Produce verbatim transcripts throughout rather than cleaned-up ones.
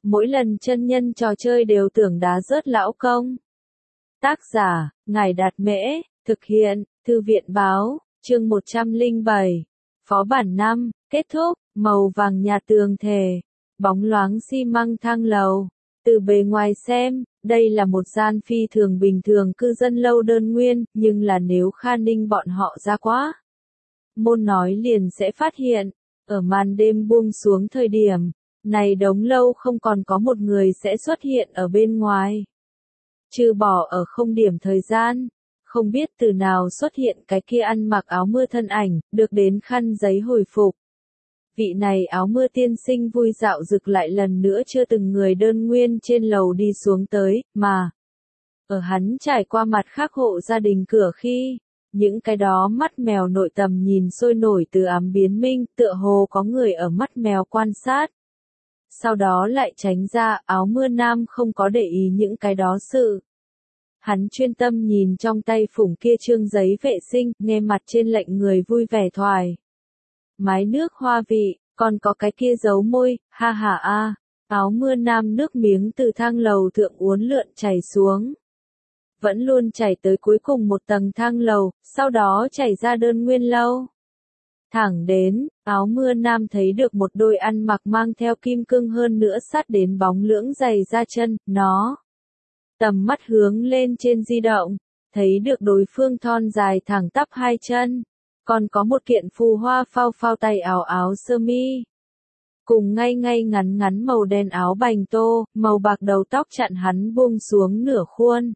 mỗi lần chân nhân trò chơi đều tưởng đá rớt lão công. Tác giả, Ngải Đạt Mễ, thực hiện, Thư viện Báo, chương một trăm lẻ bảy. Phó bản năm, kết thúc, màu vàng nhạt tường thề, bóng loáng xi măng thang lầu. Từ bề ngoài xem, đây là một gian phi thường bình thường cư dân lâu đơn nguyên, nhưng là nếu Kha Ninh bọn họ ra quá môn nói liền sẽ phát hiện, ở màn đêm buông xuống thời điểm, này đống lâu không còn có một người sẽ xuất hiện ở bên ngoài. Trừ bỏ ở không điểm thời gian, không biết từ nào xuất hiện cái kia ăn mặc áo mưa thân ảnh, được đến khăn giấy hồi phục. Vị này áo mưa tiên sinh vui dạo rực lại lần nữa chưa từng người đơn nguyên trên lầu đi xuống tới, mà ở hắn trải qua mặt khác hộ gia đình cửa khi, những cái đó mắt mèo nội tầm nhìn sôi nổi từ ám biến minh, tựa hồ có người ở mắt mèo quan sát. Sau đó lại tránh ra, áo mưa nam không có để ý những cái đó sự. Hắn chuyên tâm nhìn trong tay phủng kia trương giấy vệ sinh, nghe mặt trên lệnh người vui vẻ thoải mái nước hoa vị, còn có cái kia giấu môi, ha ha a. Áo mưa nam nước miếng từ thang lầu thượng uốn lượn chảy xuống. Vẫn luôn chảy tới cuối cùng một tầng thang lầu, sau đó chảy ra đơn nguyên lâu. Thẳng đến, áo mưa nam thấy được một đôi ăn mặc mang theo kim cương hơn nữa sát đến bóng lưỡng giày ra chân, nó tầm mắt hướng lên trên di động, thấy được đối phương thon dài thẳng tắp hai chân, còn có một kiện phù hoa phao phao tay áo áo sơ mi. Cùng ngay ngay ngắn ngắn màu đen áo bành tô, màu bạc đầu tóc chặn hắn buông xuống nửa khuôn.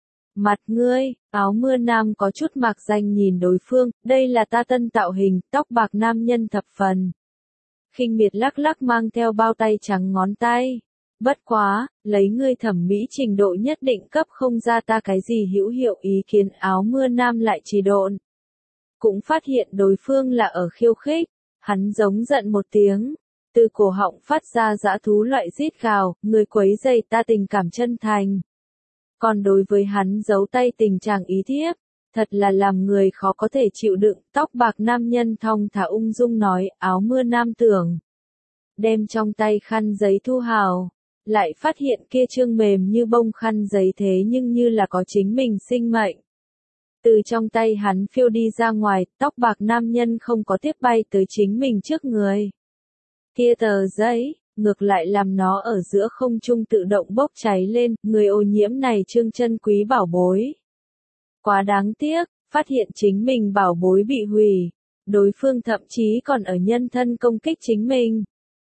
Mặt ngươi, áo mưa nam có chút mạc danh nhìn đối phương, đây là ta tân tạo hình, tóc bạc nam nhân thập phần. Khinh miệt lắc lắc mang theo bao tay trắng ngón tay. Bất quá, lấy ngươi thẩm mỹ trình độ nhất định cấp không ra ta cái gì hữu hiệu ý kiến áo mưa nam lại trì độn. Cũng phát hiện đối phương là ở khiêu khích, hắn giống giận một tiếng. Từ cổ họng phát ra dã thú loại rít gào, người quấy rầy ta tình cảm chân thành. Còn đối với hắn giấu tay tình trạng ý thiếp, thật là làm người khó có thể chịu đựng, tóc bạc nam nhân thong thả ung dung nói, áo mưa nam tưởng. Đem trong tay khăn giấy thu hào, lại phát hiện kia trương mềm như bông khăn giấy thế nhưng như là có chính mình sinh mệnh. Từ trong tay hắn phiêu đi ra ngoài, tóc bạc nam nhân không có tiếp bay tới chính mình trước người. Kia tờ giấy, ngược lại làm nó ở giữa không trung tự động bốc cháy lên, người ô nhiễm này trương chân quý bảo bối. Quá đáng tiếc, phát hiện chính mình bảo bối bị hủy, đối phương thậm chí còn ở nhân thân công kích chính mình.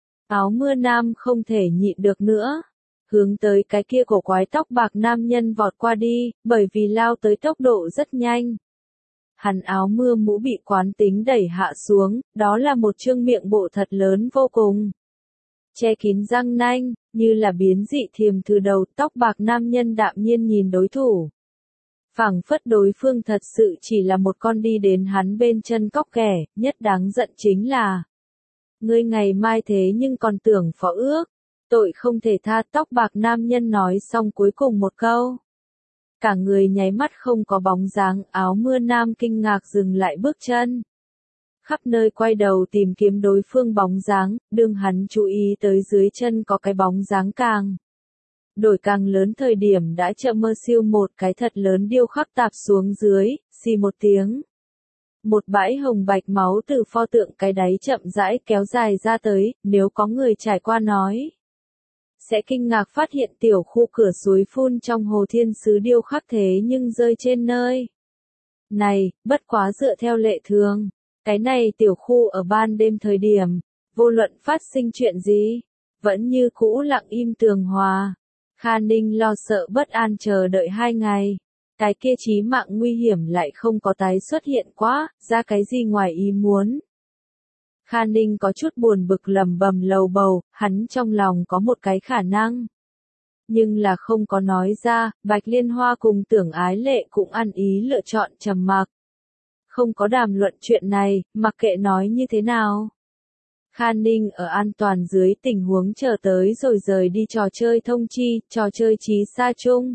Áo mưa nam không thể nhịn được nữa, hướng tới cái kia cổ quái tóc bạc nam nhân vọt qua đi, bởi vì lao tới tốc độ rất nhanh. Hắn áo mưa mũ bị quán tính đẩy hạ xuống, đó là một trương miệng bộ thật lớn vô cùng. Che kín răng nanh, như là biến dị thiềm từ đầu, tóc bạc nam nhân đạm nhiên nhìn đối thủ. Phảng phất đối phương thật sự chỉ là một con đi đến hắn bên chân cóc ghẻ, nhất đáng giận chính là. Ngươi ngày mai thế nhưng còn tưởng phó ước, tội không thể tha, tóc bạc nam nhân nói xong cuối cùng một câu. Cả người nháy mắt không có bóng dáng, áo mưa nam kinh ngạc dừng lại bước chân. Khắp nơi quay đầu tìm kiếm đối phương bóng dáng, đương hắn chú ý tới dưới chân có cái bóng dáng càng. Đổi càng lớn thời điểm đã chậm mơ siêu một cái thật lớn điêu khắc tạp xuống dưới, xì một tiếng. Một bãi hồng bạch máu từ pho tượng cái đáy chậm rãi kéo dài ra tới, nếu có người trải qua nói. Sẽ kinh ngạc phát hiện tiểu khu cửa suối phun trong hồ thiên sứ điêu khắc thế nhưng rơi trên nơi. Này, bất quá dựa theo lệ thường. Cái này tiểu khu ở ban đêm thời điểm, vô luận phát sinh chuyện gì, vẫn như cũ lặng im tường hòa. Kha Ninh lo sợ bất an chờ đợi hai ngày. Cái kia chí mạng nguy hiểm lại không có tái xuất hiện quá, ra cái gì ngoài ý muốn. Kha Ninh có chút buồn bực lầm bầm lầu bầu, hắn trong lòng có một cái khả năng. Nhưng là không có nói ra, Bạch Liên Hoa cùng Tưởng Ái Lệ cũng ăn ý lựa chọn trầm mặc. Không có đàm luận chuyện này, mặc kệ nói như thế nào. Kha Ninh ở an toàn dưới tình huống chờ tới rồi rời đi trò chơi thông chi, trò chơi trí xa chung.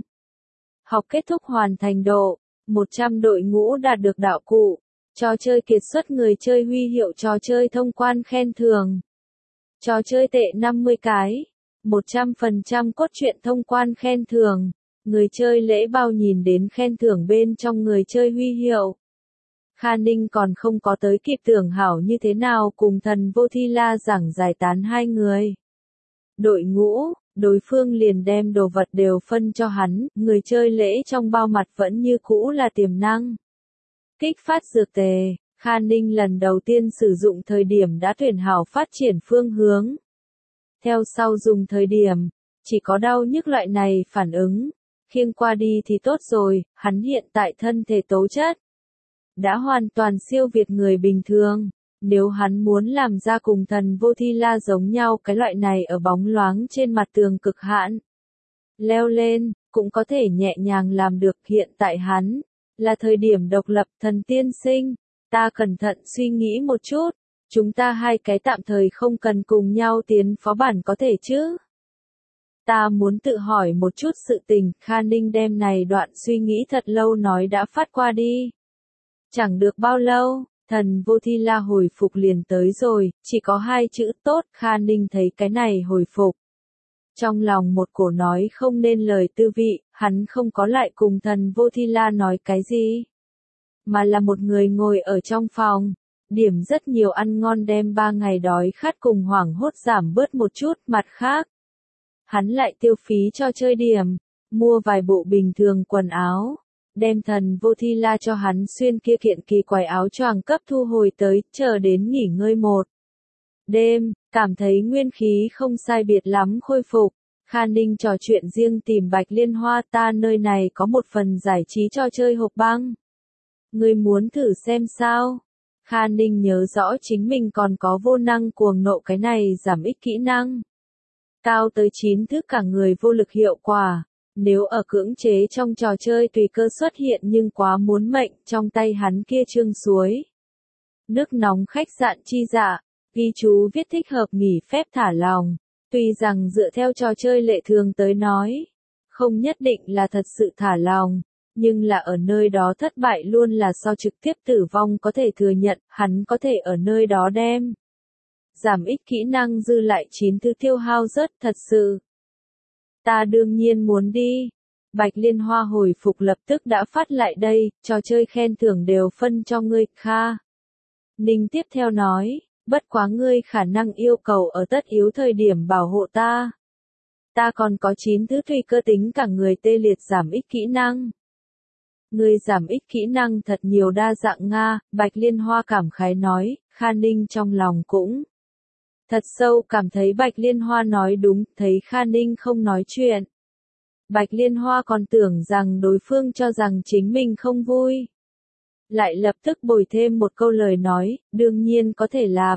Học kết thúc hoàn thành độ, một trăm đội ngũ đạt được đạo cụ, trò chơi kiệt xuất người chơi huy hiệu trò chơi thông quan khen thưởng. Trò chơi tệ năm mươi cái, một trăm phần trăm cốt truyện thông quan khen thưởng. Người chơi lễ bao nhìn đến khen thưởng bên trong người chơi huy hiệu. Kha Ninh còn không có tới kịp tưởng hảo như thế nào cùng thần vô thi la giảng giải tán hai người. Đội ngũ, đối phương liền đem đồ vật đều phân cho hắn, người chơi lễ trong bao mặt vẫn như cũ là tiềm năng. Kích phát dược tề, Kha Ninh lần đầu tiên sử dụng thời điểm đã tuyển hảo phát triển phương hướng. Theo sau dùng thời điểm, chỉ có đau nhức loại này phản ứng, khiêng qua đi thì tốt rồi, hắn hiện tại thân thể tố chất đã hoàn toàn siêu việt người bình thường. Nếu hắn muốn làm ra cùng thần vô thi la giống nhau cái loại này ở bóng loáng trên mặt tường cực hạn, leo lên, cũng có thể nhẹ nhàng làm được. Hiện tại hắn, là thời điểm độc lập. Thần tiên sinh, ta cẩn thận suy nghĩ một chút, chúng ta hai cái tạm thời không cần cùng nhau tiến phó bản có thể chứ? Ta muốn tự hỏi một chút sự tình. Kha Ninh đem này đoạn suy nghĩ thật lâu nói đã phát qua đi. Chẳng được bao lâu, thần vô thi la hồi phục liền tới rồi, chỉ có hai chữ tốt. Kha Ninh thấy cái này hồi phục, trong lòng một cổ nói không nên lời tư vị. Hắn không có lại cùng thần vô thi la nói cái gì, mà là một người ngồi ở trong phòng, điểm rất nhiều ăn ngon đem ba ngày đói khát cùng hoảng hốt giảm bớt một chút. Mặt khác, hắn lại tiêu phí cho chơi điểm, mua vài bộ bình thường quần áo, đem thần vô thi la cho hắn xuyên kia kiện kỳ quái áo choàng cấp thu hồi tới, chờ đến nghỉ ngơi một đêm, cảm thấy nguyên khí không sai biệt lắm khôi phục. Kha Ninh trò chuyện riêng tìm Bạch Liên Hoa, ta nơi này có một phần giải trí trò chơi hộp băng. Ngươi muốn thử xem sao? Kha Ninh nhớ rõ chính mình còn có vô năng cuồng nộ cái này giảm ích kỹ năng. Cao tới chín thứ cả người vô lực hiệu quả. Nếu ở cưỡng chế trong trò chơi tùy cơ xuất hiện nhưng quá muốn mệnh, trong tay hắn kia trương suối nước nóng khách sạn chi dạ, ghi chú viết thích hợp nghỉ phép thả lòng. Tuy rằng dựa theo trò chơi lệ thường tới nói, không nhất định là thật sự thả lòng, nhưng là ở nơi đó thất bại luôn là so trực tiếp tử vong có thể thừa nhận. Hắn có thể ở nơi đó đem giảm ích kỹ năng dư lại chín thứ tiêu hao rớt. Thật sự, ta đương nhiên muốn đi. Bạch Liên Hoa hồi phục lập tức đã phát lại đây, trò chơi khen thưởng đều phân cho ngươi. Kha Ninh tiếp theo nói, bất quá ngươi khả năng yêu cầu ở tất yếu thời điểm bảo hộ ta. Ta còn có chín thứ tùy cơ tính cả người tê liệt giảm ích kỹ năng. Ngươi giảm ích kỹ năng thật nhiều đa dạng Nga, Bạch Liên Hoa cảm khái nói. Kha Ninh trong lòng cũng thật sâu cảm thấy Bạch Liên Hoa nói đúng. Thấy Kha Ninh không nói chuyện, Bạch Liên Hoa còn tưởng rằng đối phương cho rằng chính mình không vui, lại lập tức bồi thêm một câu lời nói, đương nhiên có thể lạp.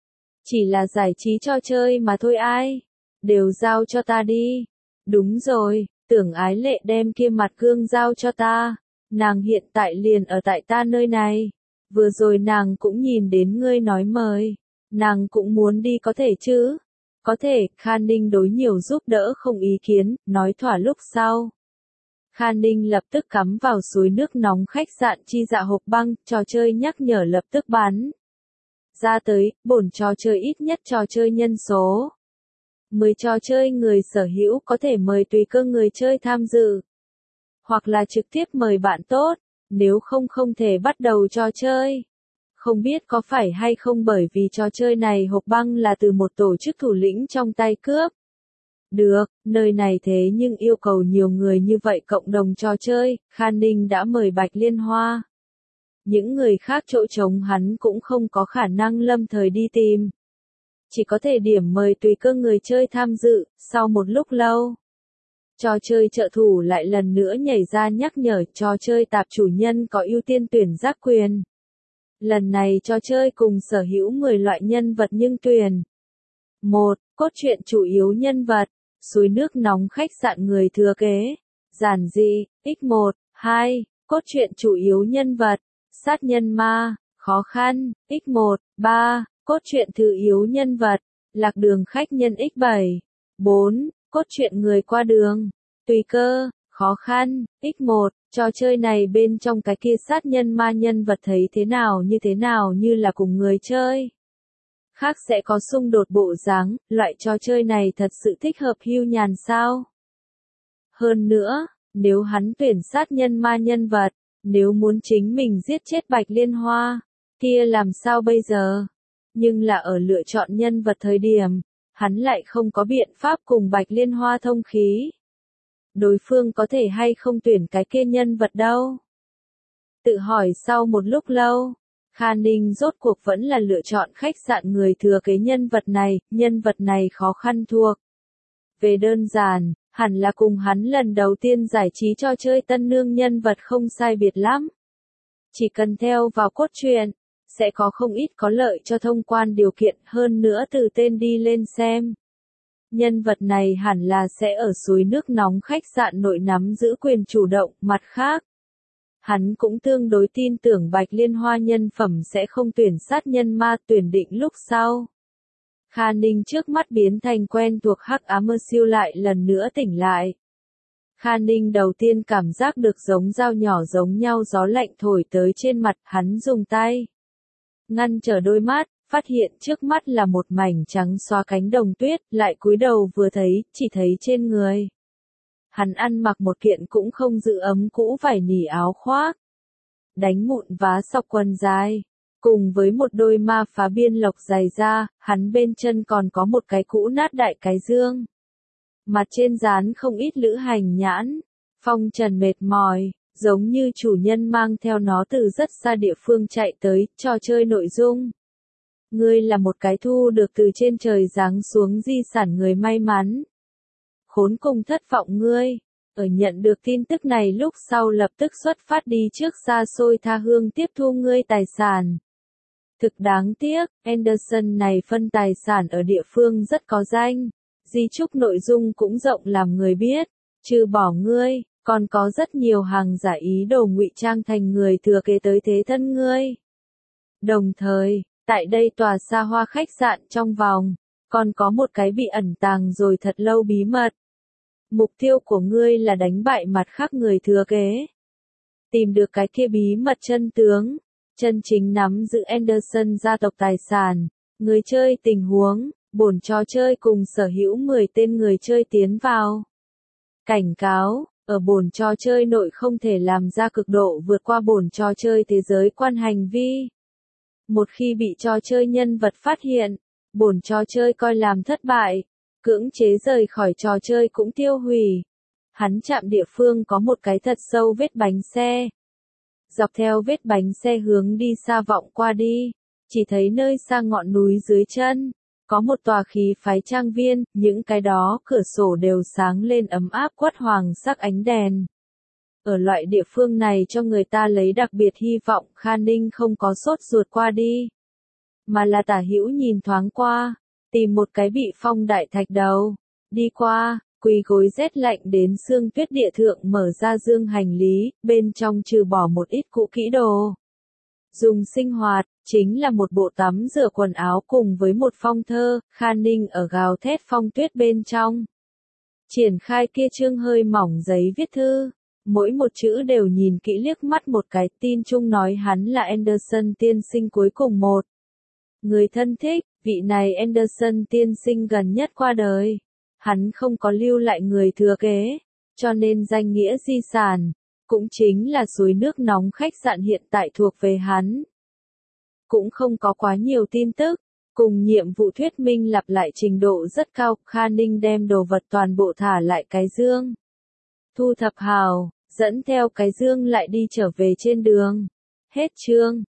Chỉ là giải trí cho chơi mà thôi, ai đều giao cho ta đi. Đúng rồi, Tưởng Ái Lệ đem kia mặt gương giao cho ta, nàng hiện tại liền ở tại ta nơi này. Vừa rồi nàng cũng nhìn đến ngươi nói mời, nàng cũng muốn đi có thể chứ? Có thể. Kha Ninh đối nhiều giúp đỡ không ý kiến, nói thỏa lúc sau. Kha Ninh lập tức cắm vào suối nước nóng khách sạn chi dạ hộp băng, trò chơi nhắc nhở lập tức bắn ra tới. Bổn trò chơi ít nhất trò chơi nhân số mười trò chơi người sở hữu có thể mời tùy cơ người chơi tham dự, hoặc là trực tiếp mời bạn tốt, nếu không không thể bắt đầu trò chơi. Không biết có phải hay không bởi vì trò chơi này hộp băng là từ một tổ chức thủ lĩnh trong tay cướp được, nơi này thế nhưng yêu cầu nhiều người như vậy cộng đồng trò chơi. Kha Ninh đã mời Bạch Liên Hoa, những người khác chỗ trống hắn cũng không có khả năng lâm thời đi tìm, chỉ có thể điểm mời tùy cơ người chơi tham dự. Sau một lúc lâu, trò chơi trợ thủ lại lần nữa nhảy ra nhắc nhở trò chơi tạp chủ nhân có ưu tiên tuyển giác quyền. Lần này trò chơi cùng sở hữu mười loại nhân vật nhưng tuyển một. Cốt truyện chủ yếu nhân vật, suối nước nóng khách sạn người thừa kế, giản dị, x một. hai. Cốt truyện chủ yếu nhân vật, sát nhân ma, khó khăn, x một. ba. Cốt truyện thứ yếu nhân vật, lạc đường khách nhân x bảy. bốn. Cốt truyện người qua đường, tùy cơ, khó khăn, x một. Trò chơi này bên trong cái kia sát nhân ma nhân vật thấy thế nào như thế nào như là cùng người chơi. khác sẽ có xung đột bộ dáng, loại trò chơi này thật sự thích hợp hưu nhàn sao? Hơn nữa, nếu hắn tuyển sát nhân ma nhân vật, nếu muốn chính mình giết chết Bạch Liên Hoa, kia làm sao bây giờ? Nhưng là ở lựa chọn nhân vật thời điểm, hắn lại không có biện pháp cùng Bạch Liên Hoa thông khí. Đối phương có thể hay không tuyển cái kia nhân vật đâu? Tự hỏi sau một lúc lâu, Kha Ninh rốt cuộc vẫn là lựa chọn khách sạn người thừa kế nhân vật này, nhân vật này khó khăn thuộc. Về đơn giản, hẳn là cùng hắn lần đầu tiên giải trí cho chơi tân nương nhân vật không sai biệt lắm. Chỉ cần theo vào cốt truyện, sẽ có không ít có lợi cho thông quan điều kiện hơn nữa từ tên đi lên xem. Nhân vật này hẳn là sẽ ở suối nước nóng khách sạn nội nắm giữ quyền chủ động, mặt khác. Hắn cũng tương đối tin tưởng Bạch Liên Hoa nhân phẩm sẽ không tuyển sát nhân ma tuyển định lúc sau. Kha Ninh trước mắt biến thành quen thuộc hắc ám mơ siêu lại lần nữa tỉnh lại. Kha Ninh đầu tiên cảm giác được giống dao nhỏ giống nhau gió lạnh thổi tới trên mặt, hắn dùng tay ngăn trở đôi mắt, phát hiện trước mắt là một mảnh trắng xóa cánh đồng tuyết, lại cúi đầu vừa thấy, chỉ thấy trên người. Hắn ăn mặc một kiện cũng không giữ ấm cũ vải nỉ áo khoác, đánh mụn vá sọc quần dài, cùng với một đôi ma phá biên lộc dày da, hắn bên chân còn có một cái cũ nát đại cái dương. Mặt trên dán không ít lữ hành nhãn, phong trần mệt mỏi, giống như chủ nhân mang theo nó từ rất xa địa phương chạy tới, trò chơi nội dung. Ngươi là một cái thu được từ trên trời giáng xuống di sản người may mắn. Khốn cùng thất vọng ngươi, ở nhận được tin tức này lúc sau lập tức xuất phát đi trước xa xôi tha hương tiếp thu ngươi tài sản. Thực đáng tiếc, Anderson này phân tài sản ở địa phương rất có danh, di chúc nội dung cũng rộng làm người biết, trừ bỏ ngươi, còn có rất nhiều hàng giả ý đồ ngụy trang thành người thừa kế tới thế thân ngươi. Đồng thời, tại đây tòa xa hoa khách sạn trong vòng, còn có một cái bị ẩn tàng rồi thật lâu bí mật. Mục tiêu của ngươi là đánh bại mặt khác người thừa kế. Tìm được cái kia bí mật chân tướng, chân chính nắm giữ Anderson gia tộc tài sản, người chơi tình huống, bổn trò chơi cùng sở hữu mười tên người chơi tiến vào. Cảnh cáo, ở bổn trò chơi nội không thể làm ra cực độ vượt qua bổn trò chơi thế giới quan hành vi. Một khi bị trò chơi nhân vật phát hiện, bổn trò chơi coi làm thất bại, cưỡng chế rời khỏi trò chơi cũng tiêu hủy. Hắn chạm địa phương có một cái thật sâu vết bánh xe. Dọc theo vết bánh xe hướng đi xa vọng qua đi, chỉ thấy nơi xa ngọn núi dưới chân, có một tòa khí phái trang viên, những cái đó cửa sổ đều sáng lên ấm áp quất hoàng sắc ánh đèn. Ở loại địa phương này cho người ta lấy đặc biệt hy vọng, Kha Ninh không có sốt ruột qua đi, mà là tả hữu nhìn thoáng qua, tìm một cái bị phong đại thạch đầu, đi qua, quỳ gối rét lạnh đến xương tuyết địa thượng mở ra dương hành lý, bên trong trừ bỏ một ít cũ kỹ đồ dùng sinh hoạt, chính là một bộ tắm rửa quần áo cùng với một phong thơ. Kha Ninh ở gào thét phong tuyết bên trong triển khai kia chương hơi mỏng giấy viết thư, mỗi một chữ đều nhìn kỹ liếc mắt một cái, tin chung nói hắn là Anderson tiên sinh cuối cùng một người thân thích, vị này Anderson tiên sinh gần nhất qua đời, hắn không có lưu lại người thừa kế, cho nên danh nghĩa di sản, cũng chính là suối nước nóng khách sạn hiện tại thuộc về hắn. Cũng không có quá nhiều tin tức, cùng nhiệm vụ thuyết minh lặp lại trình độ rất cao, Kha Ninh đem đồ vật toàn bộ thả lại cái dương. Thu thập hào, dẫn theo cái dương lại đi trở về trên đường. Hết chương.